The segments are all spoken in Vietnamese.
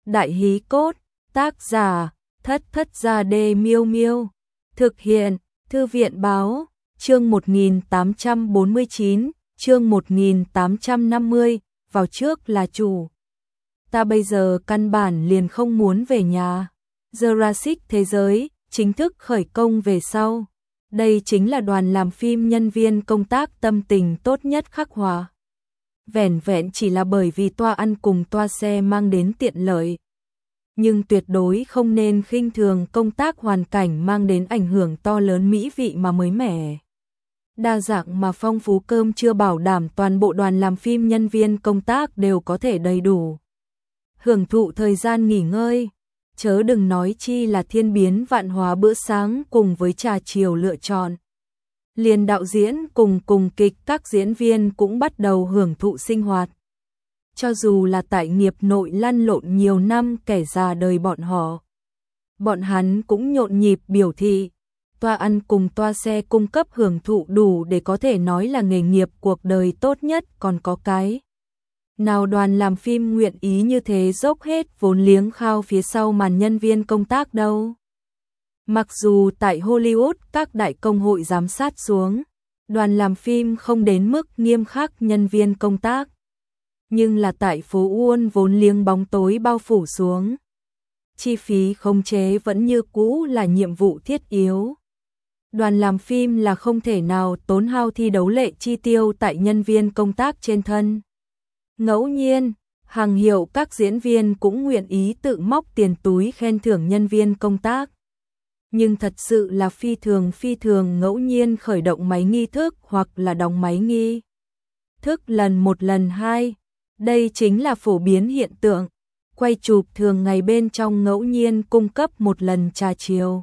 Đại hí cốt, tác giả, Thất Thất Gia Đê Miêu Miêu. Thực hiện, Thư viện báo, chương 1849, chương 1850, vào trước là chủ. Ta bây giờ căn bản liền không muốn về nhà. Jurassic Thế giới, chính thức khởi công về sau. Đây chính là đoàn làm phim nhân viên công tác tâm tình tốt nhất khắc họa. Vẻn vẹn chỉ là bởi vì toa ăn cùng toa xe mang đến tiện lợi. Nhưng tuyệt đối không nên khinh thường công tác hoàn cảnh mang đến ảnh hưởng to lớn mỹ vị mà mới mẻ. Đa dạng mà phong phú cơm chưa bảo đảm toàn bộ đoàn làm phim nhân viên công tác đều có thể đầy đủ. Hưởng thụ thời gian nghỉ ngơi, chớ đừng nói chi là thiên biến vạn hóa bữa sáng cùng với trà chiều lựa chọn. Liền đạo diễn cùng kịch các diễn viên cũng bắt đầu hưởng thụ sinh hoạt. Cho dù là tại nghiệp nội lăn lộn nhiều năm kẻ già đời bọn hắn cũng nhộn nhịp biểu thị, toa ăn cùng toa xe cung cấp hưởng thụ đủ để có thể nói là nghề nghiệp cuộc đời tốt nhất, còn có cái nào đoàn làm phim nguyện ý như thế dốc hết vốn liếng khao phía sau màn nhân viên công tác đâu. Mặc dù tại Hollywood các đại công hội giám sát xuống, đoàn làm phim không đến mức nghiêm khắc nhân viên công tác, nhưng là tại phố Uôn vốn liếng bóng tối bao phủ xuống, chi phí khống chế vẫn như cũ là nhiệm vụ thiết yếu. Đoàn làm phim là không thể nào tốn hao thi đấu lệ chi tiêu tại nhân viên công tác trên thân. Ngẫu nhiên, hàng hiệu các diễn viên cũng nguyện ý tự móc tiền túi khen thưởng nhân viên công tác. Nhưng thật sự là phi thường ngẫu nhiên khởi động máy nghi thức hoặc là đóng máy nghi thức lần một lần hai. Đây chính là phổ biến hiện tượng. Quay chụp thường ngày bên trong ngẫu nhiên cung cấp một lần trà chiều.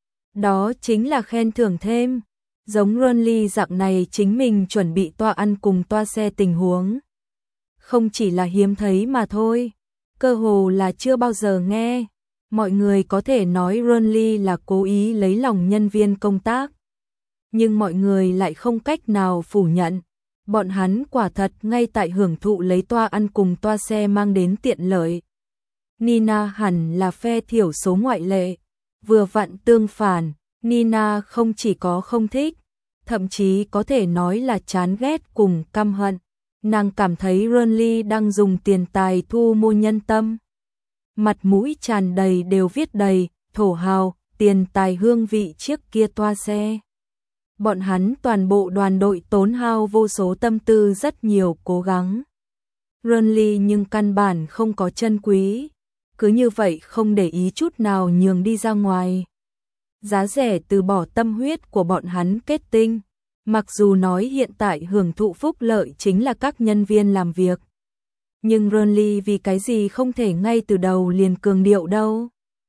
Đó chính là khen thưởng thêm. Giống Ronly dạng này chính mình chuẩn bị toa ăn cùng toa xe tình huống. Không chỉ là hiếm thấy mà thôi. Cơ hồ là chưa bao giờ nghe. Mọi người có thể nói Ronly là cố ý lấy lòng nhân viên công tác. Nhưng mọi người lại không cách nào phủ nhận. Bọn hắn quả thật ngay tại hưởng thụ lấy toa ăn cùng toa xe mang đến tiện lợi. Nina hẳn là phe thiểu số ngoại lệ. Vừa vặn tương phản, Nina không chỉ có không thích, thậm chí có thể nói là chán ghét cùng căm hận. Nàng cảm thấy Ronly đang dùng tiền tài thu mua nhân tâm. Mặt mũi tràn đầy đều viết đầy, thổ hào, tiền tài hương vị chiếc kia toa xe. Bọn hắn toàn bộ đoàn đội tốn hao vô số tâm tư rất nhiều cố gắng. Ronly nhưng căn bản không có chân quý. Cứ như vậy không để ý chút nào nhường đi ra ngoài. Giá rẻ từ bỏ tâm huyết của bọn hắn kết tinh. Mặc dù nói hiện tại hưởng thụ phúc lợi chính là các nhân viên làm việc. Nhưng Ronly vì cái gì không thể ngay từ đầu liền cường điệu đâu.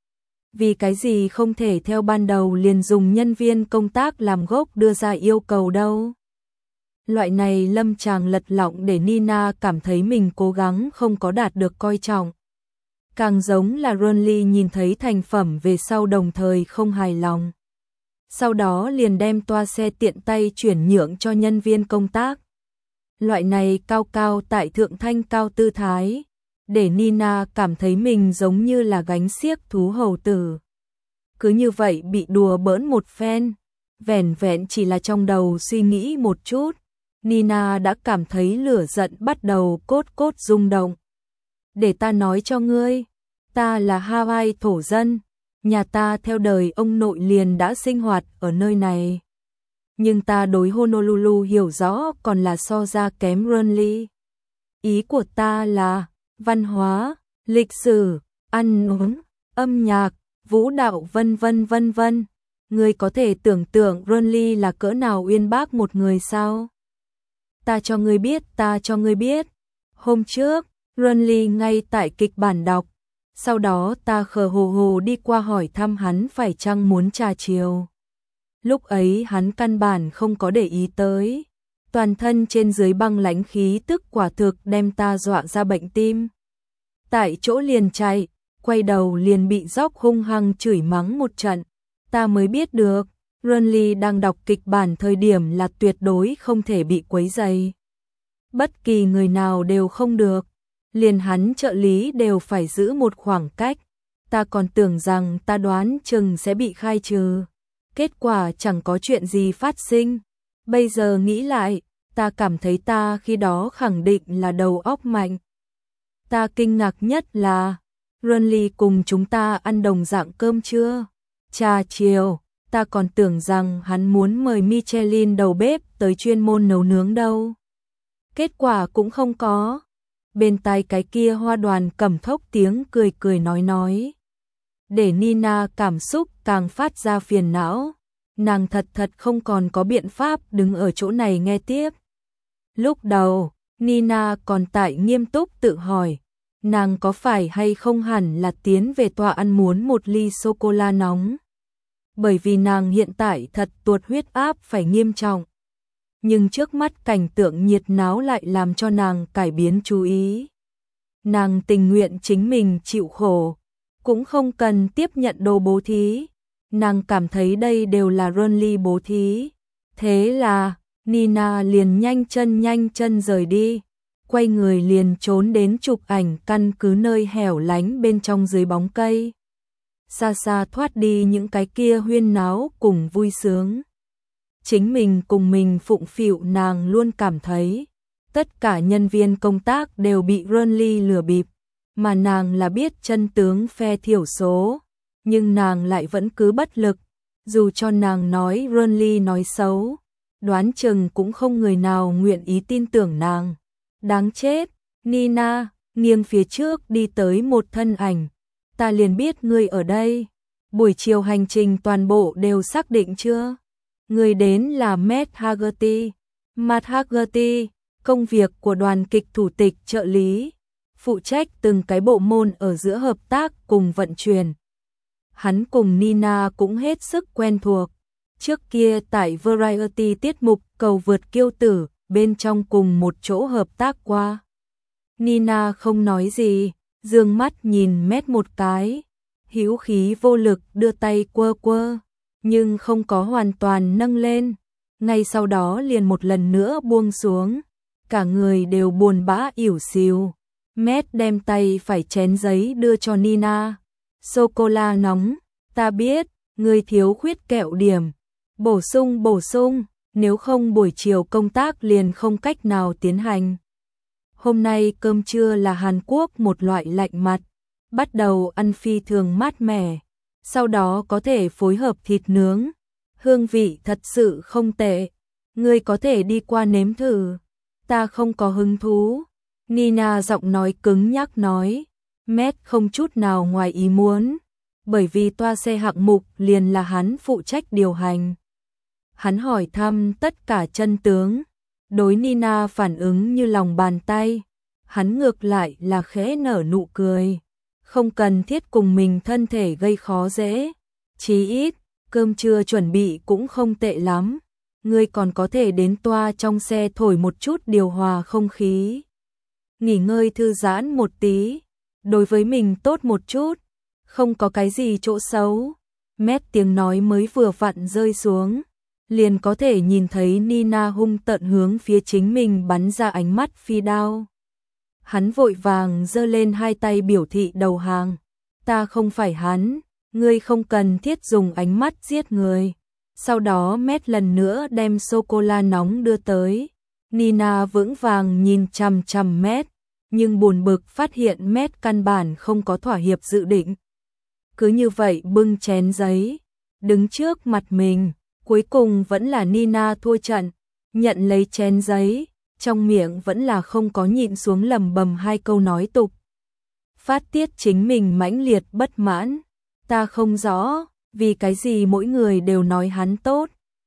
Vì cái gì không thể theo ban đầu liền dùng nhân viên công tác làm gốc đưa ra yêu cầu đâu. Loại này lâm tràng lật lọng để Nina cảm thấy mình cố gắng không có đạt được coi trọng. Càng giống là Ronly nhìn thấy thành phẩm về sau đồng thời không hài lòng. Sau đó liền đem toa xe tiện tay chuyển nhượng cho nhân viên công tác. Loại này cao cao tại thượng thanh cao tư thái, để Nina cảm thấy mình giống như là gánh xiếc thú hầu tử. Cứ như vậy bị đùa bỡn một phen, vẻn vẹn chỉ là trong đầu suy nghĩ một chút, Nina đã cảm thấy lửa giận bắt đầu cốt rung động. Để ta nói cho ngươi, ta là Hawaii thổ dân, nhà ta theo đời ông nội liền đã sinh hoạt ở nơi này. Nhưng ta đối Honolulu hiểu rõ còn là so ra kém Ronly. Ý của ta là văn hóa, lịch sử, ăn uống, âm nhạc, vũ đạo vân vân. Ngươi có thể tưởng tượng Ronly là cỡ nào uyên bác một người sao? Ta cho ngươi biết. Hôm trước, Ronly ngay tại kịch bản đọc. Sau đó ta khờ hồ đi qua hỏi thăm hắn phải chăng muốn trà chiều. Lúc ấy hắn căn bản không có để ý tới. Toàn thân trên dưới băng lãnh khí tức quả thực đem ta dọa ra bệnh tim. Tại chỗ liền chạy, quay đầu liền bị Dốc hung hăng chửi mắng một trận. Ta mới biết được, Ronly đang đọc kịch bản thời điểm là tuyệt đối không thể bị quấy rầy. Bất kỳ người nào đều không được. liền hắn trợ lý đều phải giữ một khoảng cách. Ta còn tưởng rằng ta đoán chừng sẽ bị khai trừ. Kết quả chẳng có chuyện gì phát sinh. Bây giờ nghĩ lại, ta cảm thấy ta khi đó khẳng định là đầu óc mạnh. Ta kinh ngạc nhất là Runley cùng chúng ta ăn đồng dạng cơm trưa, trà chiều, ta còn tưởng rằng hắn muốn mời Michelin đầu bếp tới chuyên môn nấu nướng đâu. Kết quả cũng không có. Bên tai cái kia Hoa Đoàn cầm thốc tiếng cười cười nói. Để Nina cảm xúc càng phát ra phiền não. Nàng thật không còn có biện pháp đứng ở chỗ này nghe tiếp. Lúc đầu, Nina còn tại nghiêm túc tự hỏi, nàng có phải hay không hẳn là tiến về tòa ăn muốn một ly sô-cô-la nóng. Bởi vì nàng hiện tại thật tuột huyết áp phải nghiêm trọng. Nhưng trước mắt cảnh tượng nhiệt náo lại làm cho nàng cải biến chú ý. Nàng tình nguyện chính mình chịu khổ, cũng không cần tiếp nhận đồ bố thí. Nàng cảm thấy đây đều là Runley bố thí. Thế là, Nina liền nhanh chân rời đi. Quay người liền trốn đến chụp ảnh căn cứ nơi hẻo lánh bên trong dưới bóng cây. Xa xa thoát đi những cái kia huyên náo cùng vui sướng. Chính mình cùng mình phụng phịu, nàng luôn cảm thấy tất cả nhân viên công tác đều bị Runley lừa bịp, mà nàng là biết chân tướng phe thiểu số, nhưng nàng lại vẫn cứ bất lực. Dù cho nàng nói Runley nói xấu, đoán chừng cũng không người nào nguyện ý tin tưởng nàng. Đáng chết. Nina nghiêng phía trước đi tới một thân ảnh. Ta liền biết ngươi ở đây. Buổi chiều hành trình toàn bộ đều xác định chưa? Người đến là Matt Haggerty. Matt Haggerty, công việc của đoàn kịch thủ tịch trợ lý, phụ trách từng cái bộ môn ở giữa hợp tác cùng vận chuyển. Hắn cùng Nina cũng hết sức quen thuộc. Trước kia tại Variety tiết mục Cầu vượt kiêu tử, bên trong cùng một chỗ hợp tác qua. Nina không nói gì, dương mắt nhìn Matt một cái, hữu khí vô lực đưa tay quơ, nhưng không có hoàn toàn nâng lên. Ngay sau đó liền một lần nữa buông xuống, cả người đều buồn bã ỉu xìu. Matt đem tay phải chén giấy đưa cho Nina. Sô-cô-la nóng, ta biết, ngươi thiếu khuyết kẹo điểm. Bổ sung, nếu không buổi chiều công tác liền không cách nào tiến hành. Hôm nay cơm trưa là Hàn Quốc một loại lạnh mặt, bắt đầu ăn phi thường mát mẻ, sau đó có thể phối hợp thịt nướng. Hương vị thật sự không tệ, ngươi có thể đi qua nếm thử. Ta không có hứng thú. Nina giọng nói cứng nhắc nói. Matt không chút nào ngoài ý muốn, bởi vì toa xe hạng mục liền là hắn phụ trách điều hành. Hắn hỏi thăm tất cả chân tướng, đối Nina phản ứng như lòng bàn tay. Hắn ngược lại là khẽ nở nụ cười, không cần thiết cùng mình thân thể gây khó dễ. Chí ít, cơm trưa chuẩn bị cũng không tệ lắm. Ngươi còn có thể đến toa trong xe thổi một chút điều hòa không khí. Nghỉ ngơi thư giãn một tí, đối với mình tốt một chút, không có cái gì chỗ xấu. Matt tiếng nói mới vừa vặn rơi xuống, liền có thể nhìn thấy Nina hung tợn hướng phía chính mình bắn ra ánh mắt phi đao. Hắn vội vàng giơ lên hai tay biểu thị đầu hàng. Ta không phải hắn, ngươi không cần thiết dùng ánh mắt giết người. Sau đó Matt lần nữa đem sô-cô-la nóng đưa tới. Nina vững vàng nhìn chằm chằm Matt, nhưng buồn bực phát hiện Matt căn bản không có thỏa hiệp dự định. Cứ như vậy bưng chén giấy, đứng trước mặt mình. Cuối cùng vẫn là Nina thua trận, nhận lấy chén giấy, trong miệng vẫn là không có nhịn xuống lầm bầm hai câu nói tục. Phát tiết chính mình mãnh liệt bất mãn. Ta không rõ, vì cái gì mỗi người đều nói hắn tốt.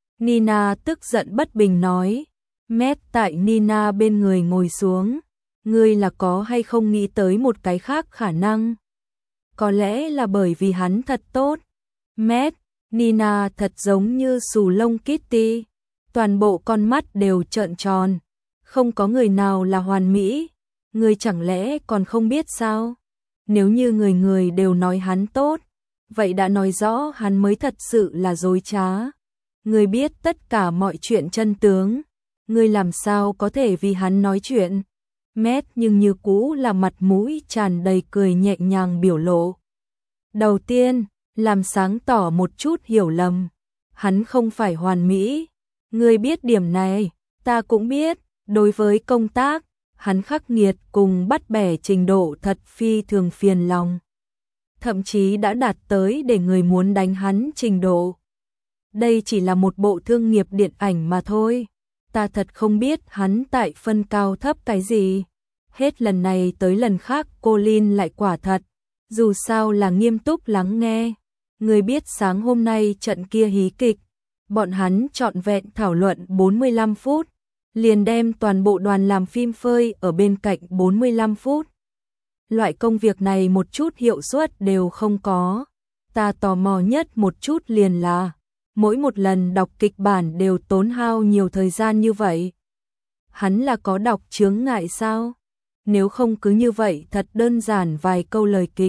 Nina tức giận bất bình nói. Matt tại Nina bên người ngồi xuống. Ngươi là có hay không nghĩ tới một cái khác khả năng? Có lẽ là bởi vì hắn thật tốt. Matt, Nina thật giống như xù lông Kitty, toàn bộ con mắt đều trợn tròn, không có người nào là hoàn mỹ, ngươi chẳng lẽ còn không biết sao? Nếu như người người đều nói hắn tốt, vậy đã nói rõ hắn mới thật sự là dối trá. Ngươi biết tất cả mọi chuyện chân tướng, ngươi làm sao có thể vì hắn nói chuyện? Matt nhưng như cũ là mặt mũi tràn đầy cười nhẹ nhàng biểu lộ. Đầu tiên, làm sáng tỏ một chút hiểu lầm. Hắn không phải hoàn mỹ. Ngươi biết điểm này, ta cũng biết. Đối với công tác, hắn khắc nghiệt cùng bắt bẻ trình độ thật phi thường phiền lòng. Thậm chí đã đạt tới để người muốn đánh hắn trình độ. Đây chỉ là một bộ thương nghiệp điện ảnh mà thôi. Ta thật không biết hắn tại phân cao thấp cái gì. Hết lần này tới lần khác Colin lại quả thật. Dù sao là nghiêm túc lắng nghe. Người biết sáng hôm nay trận kia hí kịch. Bọn hắn trọn vẹn thảo luận 45 phút. Liền đem toàn bộ đoàn làm phim phơi ở bên cạnh 45 phút. Loại công việc này một chút hiệu suất đều không có. Ta tò mò nhất một chút liền là mỗi một lần đọc kịch bản đều tốn hao nhiều thời gian như vậy. Hắn là có đọc chướng ngại sao? Nếu không cứ như vậy thật đơn giản vài câu lời kịch.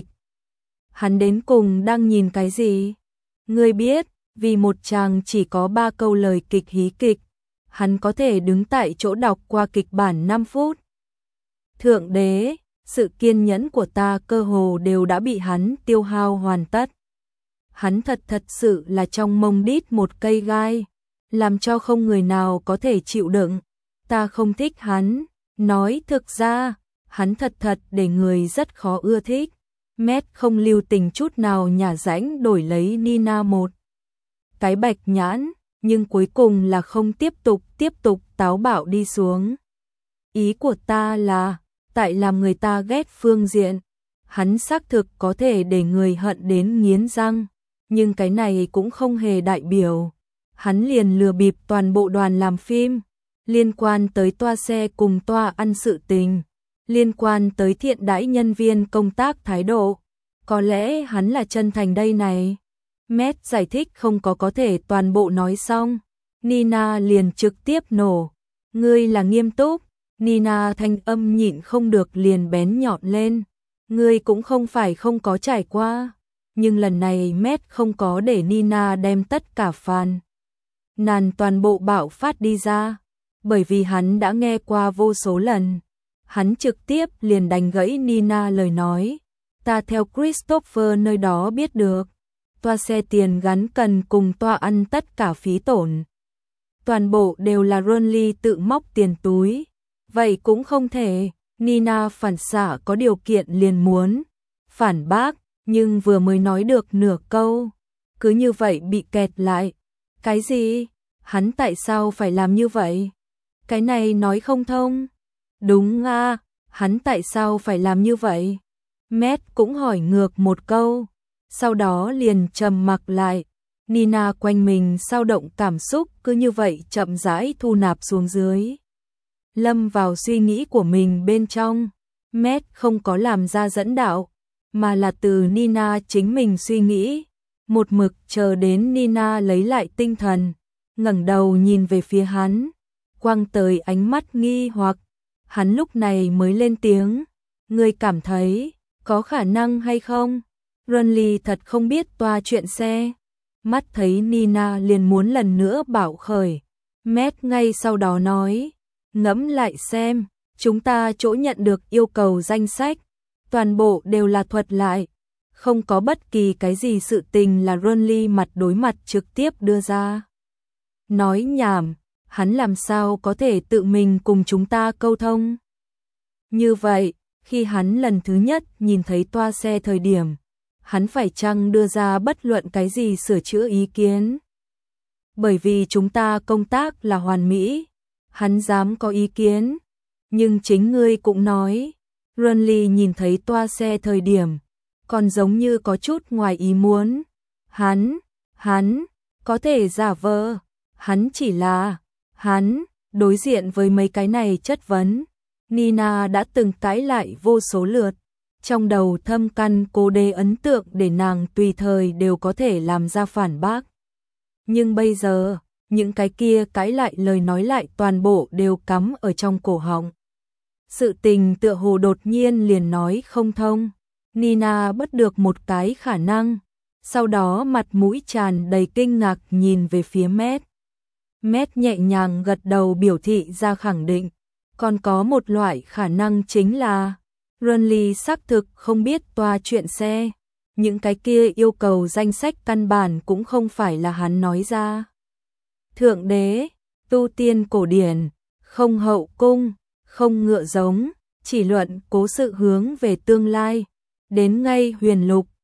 Hắn đến cùng đang nhìn cái gì? Ngươi biết, vì một chàng chỉ có 3 câu lời kịch hí kịch, hắn có thể đứng tại chỗ đọc qua kịch bản 5 phút. Thượng đế, sự kiên nhẫn của ta cơ hồ đều đã bị hắn tiêu hao hoàn tất. Hắn thật sự là trong mông đít một cây gai, làm cho không người nào có thể chịu đựng. Ta không thích hắn, nói thực ra, hắn thật để người rất khó ưa thích. Matt không lưu tình chút nào nhả rãnh đổi lấy Nina một cái bạch nhãn, nhưng cuối cùng là không tiếp tục táo bạo đi xuống. Ý của ta là, tại làm người ta ghét phương diện, hắn xác thực có thể để người hận đến nghiến răng, nhưng cái này cũng không hề đại biểu. Hắn liền lừa bịp toàn bộ đoàn làm phim, liên quan tới toa xe cùng toa ăn sự tình, liên quan tới thiện đãi nhân viên công tác thái độ. Có lẽ hắn là chân thành đây này. Matt giải thích không có thể toàn bộ nói xong. Nina liền trực tiếp nổ. Ngươi là nghiêm túc. Nina thanh âm nhịn không được liền bén nhọn lên. Ngươi cũng không phải không có trải qua. Nhưng lần này Matt không có để Nina đem tất cả phàn nàn toàn bộ bạo phát đi ra. Bởi vì hắn đã nghe qua vô số lần. Hắn trực tiếp liền đánh gãy Nina lời nói. Ta theo Christopher nơi đó biết được. Toa xe tiền gắn cần cùng toa ăn tất cả phí tổn. Toàn bộ đều là Ronly tự móc tiền túi. Vậy cũng không thể. Nina phản xạ có điều kiện liền muốn phản bác, nhưng vừa mới nói được nửa câu. Cứ như vậy bị kẹt lại. Cái gì? Hắn tại sao phải làm như vậy? Cái này nói không thông. Đúng à, hắn tại sao phải làm như vậy? Matt cũng hỏi ngược một câu, sau đó liền trầm mặc lại. Nina quanh mình sao động cảm xúc cứ như vậy chậm rãi thu nạp xuống dưới. Lâm vào suy nghĩ của mình bên trong, Matt không có làm ra dẫn đạo, mà là từ Nina chính mình suy nghĩ. Một mực chờ đến Nina lấy lại tinh thần, ngẩng đầu nhìn về phía hắn, quăng tới ánh mắt nghi hoặc. Hắn lúc này mới lên tiếng, ngươi cảm thấy có khả năng hay không? Ronly thật không biết toa chuyện xe. Mắt thấy Nina liền muốn lần nữa bảo khởi. Matt ngay sau đó nói, ngẫm lại xem, chúng ta chỗ nhận được yêu cầu danh sách, toàn bộ đều là thuật lại. Không có bất kỳ cái gì sự tình là Ronly mặt đối mặt trực tiếp đưa ra. Nói nhảm, hắn làm sao có thể tự mình cùng chúng ta câu thông? Như vậy, khi hắn lần thứ nhất nhìn thấy toa xe thời điểm, hắn phải chăng đưa ra bất luận cái gì sửa chữa ý kiến? Bởi vì chúng ta công tác là hoàn mỹ, hắn dám có ý kiến. Nhưng chính ngươi cũng nói, Ronly nhìn thấy toa xe thời điểm, còn giống như có chút ngoài ý muốn. Hắn, có thể giả vờ, hắn chỉ là, hắn, đối diện với mấy cái này chất vấn. Nina đã từng cãi lại vô số lượt, trong đầu thâm căn cố đế ấn tượng để nàng tùy thời đều có thể làm ra phản bác. Nhưng bây giờ, những cái kia cãi lại lời nói lại toàn bộ đều cắm ở trong cổ họng. Sự tình tựa hồ đột nhiên liền nói không thông. Nina bất được một cái khả năng, sau đó mặt mũi tràn đầy kinh ngạc nhìn về phía Matt. Matt nhẹ nhàng gật đầu biểu thị ra khẳng định. Còn có một loại khả năng chính là Renly xác thực không biết toa chuyện xe. Những cái kia yêu cầu danh sách căn bản cũng không phải là hắn nói ra. Thượng đế, tu tiên cổ điển, không hậu cung, không ngựa giống, chỉ luận cố sự hướng về tương lai. Đến ngay huyền lục,